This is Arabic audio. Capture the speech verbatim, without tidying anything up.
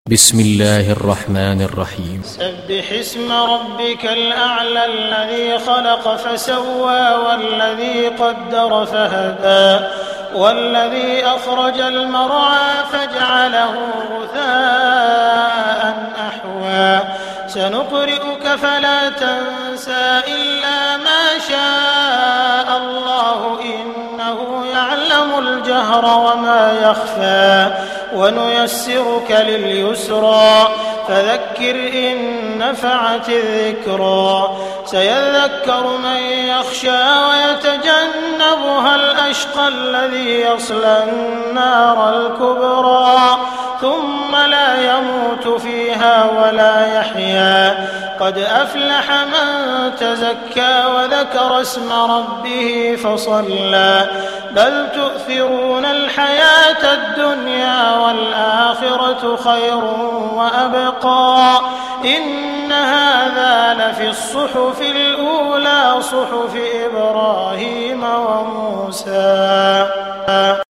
بسم الله الرحمن الرحيم. سبح اسم ربك الأعلى الذي خلق فسوى والذي قدر فهدى والذي أخرج المرعى فجعله غثاء أحوى سنقرئك فلا تنسى إلا ما شاء الله إنه يعلم الجهر وما يخفى ونيسرك لليسرى فذكر إن نفعت الذكرى سيذكر من يخشى ويتجنبها الأشقى الذي يصلى النار الكبرى ثم لا يموت فيها ولا يحيا قد أفلح من تزكى وذكر اسم ربه فصلى بل تؤثرون الحياة الدنيا والآخرة خير وأبقى إن هذا لفي الصحف الأولى صحف إبراهيم وموسى.